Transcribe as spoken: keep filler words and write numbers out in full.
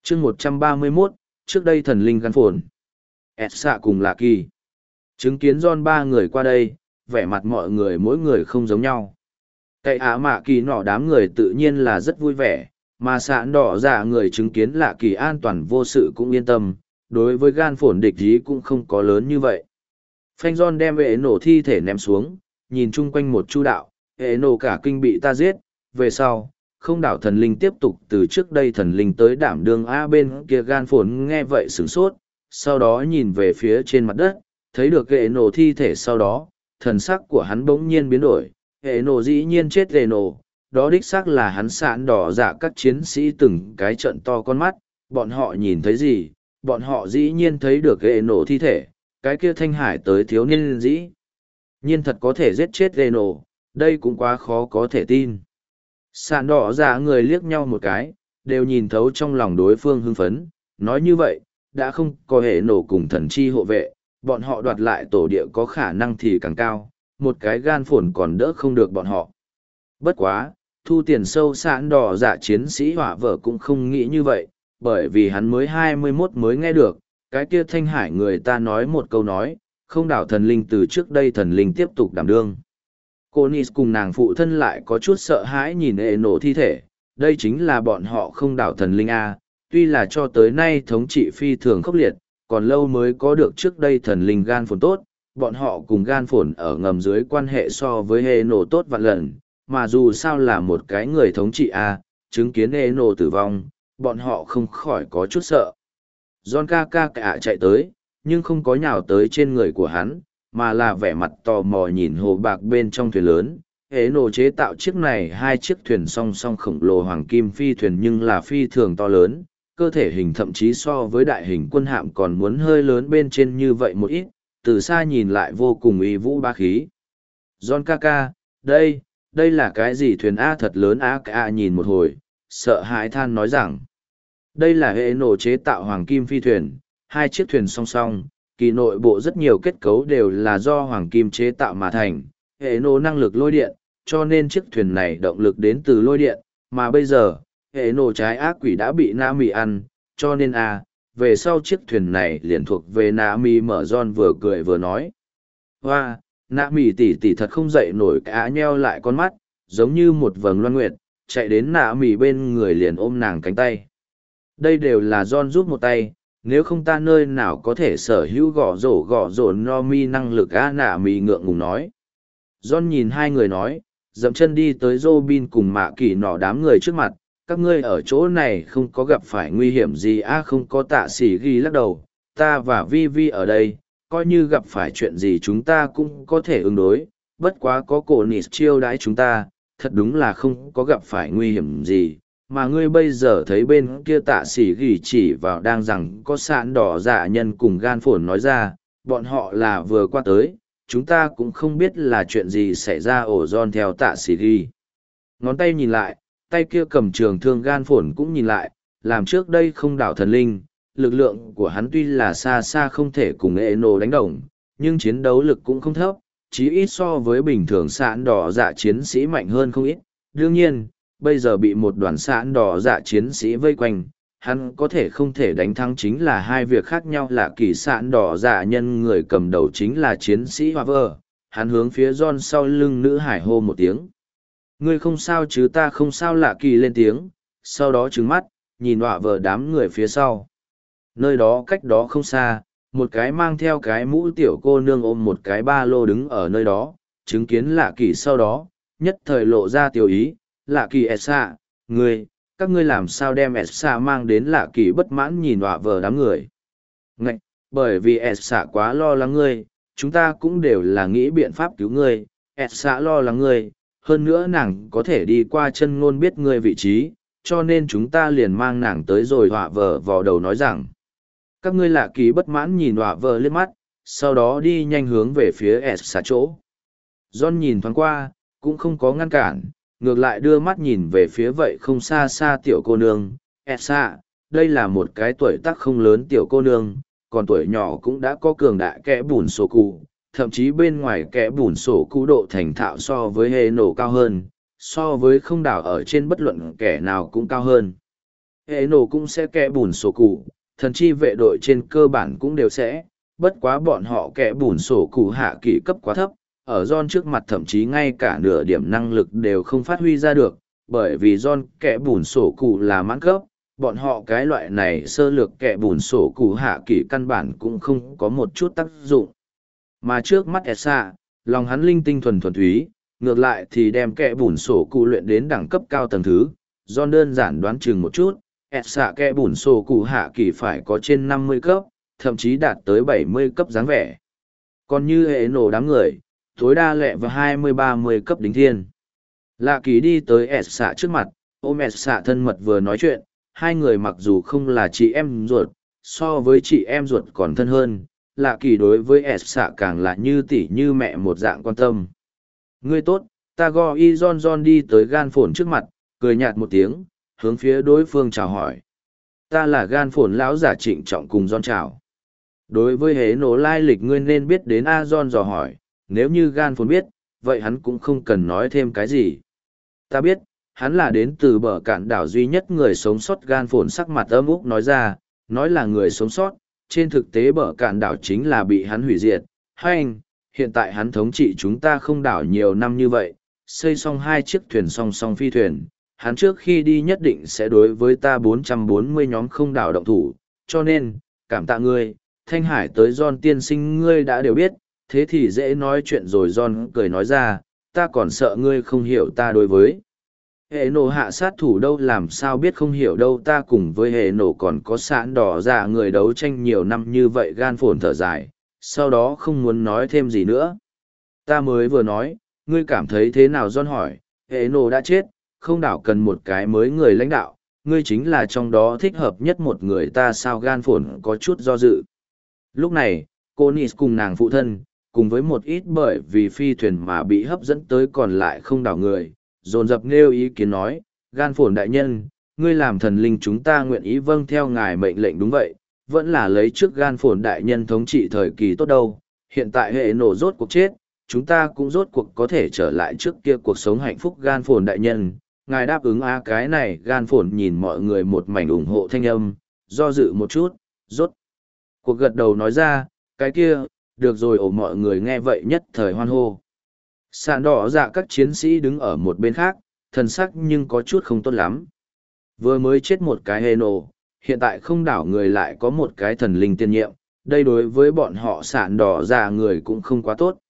chương một trăm ba mươi mốt, trước đây thần linh gan phồn. ẹt xạ cùng Lạ Kỳ. Chứng kiến John ba người qua đây, vẻ mặt mọi người mỗi người không giống nhau. Cậy Ả Mạ Kỳ nọ đám người tự nhiên là rất vui vẻ, mà sạn đỏ dạ người chứng kiến Lạ Kỳ an toàn vô sự cũng yên tâm, đối với gan phồn địch ý cũng không có lớn như vậy. Phanh John đem hệ nổ thi thể ném xuống, nhìn chung quanh một chu đạo, hệ nổ cả kinh bị ta giết, về sau, không đảo thần linh tiếp tục từ trước đây thần linh tới đảm đương A bên kia gan phồn nghe vậy sửng sốt, sau đó nhìn về phía trên mặt đất, thấy được hệ nổ thi thể sau đó, thần sắc của hắn bỗng nhiên biến đổi, hệ nổ dĩ nhiên chết hệ nổ, đó đích xác là hắn sạn đỏ dạ các chiến sĩ từng cái trận to con mắt, bọn họ nhìn thấy gì, bọn họ dĩ nhiên thấy được hệ nổ thi thể, cái kia thanh hải tới thiếu niên dĩ nhiên thật có thể giết chết hệ nổ, đây cũng quá khó có thể tin. Sạn đỏ dạ người liếc nhau một cái, đều nhìn thấu trong lòng đối phương hưng phấn, nói như vậy, đã không có hệ nổ cùng thần chi hộ vệ, bọn họ đoạt lại tổ địa có khả năng thì càng cao, một cái gan phồn còn đỡ không được bọn họ. Bất quá, thu tiền sâu sạn đỏ dạ chiến sĩ hỏa vợ cũng không nghĩ như vậy, bởi vì hắn mới hai mươi mốt mới nghe được, cái kia thanh hải người ta nói một câu nói, không đảo thần linh từ trước đây thần linh tiếp tục đảm đương. Cô Nis cùng nàng phụ thân lại có chút sợ hãi nhìn hệ nổ thi thể, đây chính là bọn họ không đảo thần linh A, tuy là cho tới nay thống trị phi thường khốc liệt, còn lâu mới có được trước đây thần linh gan phồn tốt, bọn họ cùng gan phồn ở ngầm dưới quan hệ so với hệ nổ tốt vạn lần, mà dù sao là một cái người thống trị A, chứng kiến hệ nổ tử vong, bọn họ không khỏi có chút sợ. John ca ca cả chạy tới, nhưng không có nhào tới trên người của hắn, mà là vẻ mặt tò mò nhìn hồ bạc bên trong thuyền lớn. Hệ nổ chế tạo chiếc này hai chiếc thuyền song song khổng lồ hoàng kim phi thuyền nhưng là phi thường to lớn, cơ thể hình thậm chí so với đại hình quân hạm còn muốn hơi lớn bên trên như vậy một ít, từ xa nhìn lại vô cùng uy vũ bá khí. John ca ca, đây, đây là cái gì thuyền A thật lớn A ca nhìn một hồi, sợ hãi than nói rằng, đây là hệ nổ chế tạo hoàng kim phi thuyền, hai chiếc thuyền song song, kỳ nội bộ rất nhiều kết cấu đều là do hoàng kim chế tạo mà thành, hệ nổ năng lực lôi điện, cho nên chiếc thuyền này động lực đến từ lôi điện, mà bây giờ, hệ nổ trái ác quỷ đã bị Na Mì ăn, cho nên a về sau chiếc thuyền này liền thuộc về Na Mì mở John vừa cười vừa nói. Hoa, Na Mì tỉ tỉ thật không dậy nổi cả nheo lại con mắt, giống như một vầng loan nguyệt, chạy đến Na Mì bên người liền ôm nàng cánh tay. Đây đều là John giúp một tay, nếu không ta nơi nào có thể sở hữu gõ rổ gõ rổ no mi năng lực a Na Mì ngượng ngùng nói. John nhìn hai người nói, dậm chân đi tới Robin cùng Mạ Kỳ nọ đám người trước mặt, các ngươi ở chỗ này không có gặp phải nguy hiểm gì a không có tạ sĩ ghi lắc đầu, ta và Vi Vi ở đây, coi như gặp phải chuyện gì chúng ta cũng có thể ứng đối, bất quá có cổ nịt chiêu đãi chúng ta, thật đúng là không có gặp phải nguy hiểm gì, mà ngươi bây giờ thấy bên kia tạ sĩ ghi chỉ vào đang rằng có sạn đỏ dạ nhân cùng gan phồn nói ra, bọn họ là vừa qua tới, chúng ta cũng không biết là chuyện gì xảy ra ổ John theo tạ sĩ ghi. Ngón tay nhìn lại, tay kia cầm trường thương gan phồn cũng nhìn lại, làm trước đây không đảo thần linh, lực lượng của hắn tuy là xa xa không thể cùng Eno đánh đồng, nhưng chiến đấu lực cũng không thấp, chí ít so với bình thường sạn đỏ dạ chiến sĩ mạnh hơn không ít. Đương nhiên, bây giờ bị một đoàn sạn đỏ dạ chiến sĩ vây quanh, hắn có thể không thể đánh thắng chính là hai việc khác nhau là kỳ sạn đỏ dạ nhân người cầm đầu chính là chiến sĩ Hoa Vơ, hắn hướng phía John sau lưng nữ hải hô một tiếng. Ngươi không sao chứ ta không sao lạ kỳ lên tiếng, sau đó trừng mắt, nhìn họa vợ đám người phía sau. Nơi đó cách đó không xa, một cái mang theo cái mũ tiểu cô nương ôm một cái ba lô đứng ở nơi đó, chứng kiến lạ kỳ sau đó, nhất thời lộ ra tiểu ý, lạ kỳ Esa, ngươi, các ngươi làm sao đem Esa mang đến lạ kỳ bất mãn nhìn họa vợ đám người. Ngạch, bởi vì Esa quá lo lắng ngươi, chúng ta cũng đều là nghĩ biện pháp cứu ngươi, Esa lo lắng ngươi. Hơn nữa nàng có thể đi qua chân ngôn biết ngươi vị trí, cho nên chúng ta liền mang nàng tới rồi họa vợ vào đầu nói rằng. Các ngươi lạ kỳ bất mãn nhìn họa vợ liếc mắt, sau đó đi nhanh hướng về phía S xạ chỗ. John nhìn thoáng qua, cũng không có ngăn cản, ngược lại đưa mắt nhìn về phía vậy không xa xa tiểu cô nương. S xạ, đây là một cái tuổi tác không lớn tiểu cô nương, còn tuổi nhỏ cũng đã có cường đại kẽ bùn sổ cụ. Thậm chí bên ngoài kẽ bùn sổ cú độ thành thạo so với hệ nổ cao hơn, so với không đảo ở trên bất luận kẻ nào cũng cao hơn. Hệ nổ cũng sẽ kẽ bùn sổ cụ, thần chi vệ đội trên cơ bản cũng đều sẽ, bất quá bọn họ kẽ bùn sổ cụ hạ kỷ cấp quá thấp, ở John trước mặt thậm chí ngay cả nửa điểm năng lực đều không phát huy ra được, bởi vì John kẽ bùn sổ cụ là mãn cấp, bọn họ cái loại này sơ lược kẽ bùn sổ cụ hạ kỷ căn bản cũng không có một chút tác dụng. Mà trước mắt Esa, lòng hắn linh tinh thuần thuần túy, ngược lại thì đem kẽ bùn sổ cụ luyện đến đẳng cấp cao tầng thứ, John đơn giản đoán chừng một chút, Esa kẽ bùn sổ cụ hạ kỷ phải có trên năm mươi cấp, thậm chí đạt tới bảy mươi cấp dáng vẻ. Còn như hệ nổ đám người, tối đa lẹ vào hai mươi ba mươi cấp đính thiên. Lạ kỳ đi tới Esa trước mặt, ôm Esa thân mật vừa nói chuyện, hai người mặc dù không là chị em ruột, so với chị em ruột còn thân hơn, lạ kỳ đối với Esa càng là như tỷ như mẹ một dạng quan tâm. Ngươi tốt, ta go y John John đi tới gan phồn trước mặt, cười nhạt một tiếng, hướng phía đối phương chào hỏi. Ta là gan phồn lão giả trịnh trọng cùng John chào. Đối với hế nổ lai lịch ngươi nên biết đến A John dò hỏi, nếu như gan phồn biết, vậy hắn cũng không cần nói thêm cái gì. Ta biết, hắn là đến từ bờ cạn đảo duy nhất người sống sót. Gan phồn sắc mặt âm úc nói ra, nói là người sống sót, trên thực tế bờ cạn đảo chính là bị hắn hủy diệt. Hay anh, hiện tại hắn thống trị chúng ta không đảo nhiều năm như vậy, xây xong hai chiếc thuyền song song phi thuyền, hắn trước khi đi nhất định sẽ đối với ta bốn trăm bốn mươi nhóm không đảo động thủ, cho nên, cảm tạ ngươi, Thanh Hải tới John tiên sinh ngươi đã đều biết, thế thì dễ nói chuyện rồi. John cười nói ra, ta còn sợ ngươi không hiểu ta đối với hệ nổ hạ sát thủ đâu, làm sao biết không hiểu đâu, ta cùng với hệ nổ còn có sẵn đỏ ra người đấu tranh nhiều năm như vậy. Gan phồn thở dài, sau đó không muốn nói thêm gì nữa. Ta mới vừa nói, ngươi cảm thấy thế nào? John hỏi, hệ nổ đã chết, không đảo cần một cái mới người lãnh đạo, ngươi chính là trong đó thích hợp nhất một người ta sao? Gan phồn có chút do dự. Lúc này, cô Nis cùng nàng phụ thân, cùng với một ít bởi vì phi thuyền mà bị hấp dẫn tới còn lại không đảo người, dồn dập nêu ý kiến nói, Gan phồn đại nhân, ngươi làm thần linh chúng ta nguyện ý vâng theo ngài mệnh lệnh. Đúng vậy, vẫn là lấy trước Gan phồn đại nhân thống trị thời kỳ tốt đâu, hiện tại hệ nổ rốt cuộc chết, chúng ta cũng rốt cuộc có thể trở lại trước kia cuộc sống hạnh phúc. Gan phồn đại nhân, ngài đáp ứng a cái này? Gan phồn nhìn mọi người một mảnh ủng hộ thanh âm, do dự một chút, rốt cuộc gật đầu nói ra, cái kia, được rồi. Ổ mọi người nghe vậy nhất thời hoan hô. Sàn đỏ dạ các chiến sĩ đứng ở một bên khác, thần sắc nhưng có chút không tốt lắm. Vừa mới chết một cái hệ nổ, hiện tại không đảo người lại có một cái thần linh tiên nhiệm, đây đối với bọn họ sàn đỏ dạ người cũng không quá tốt.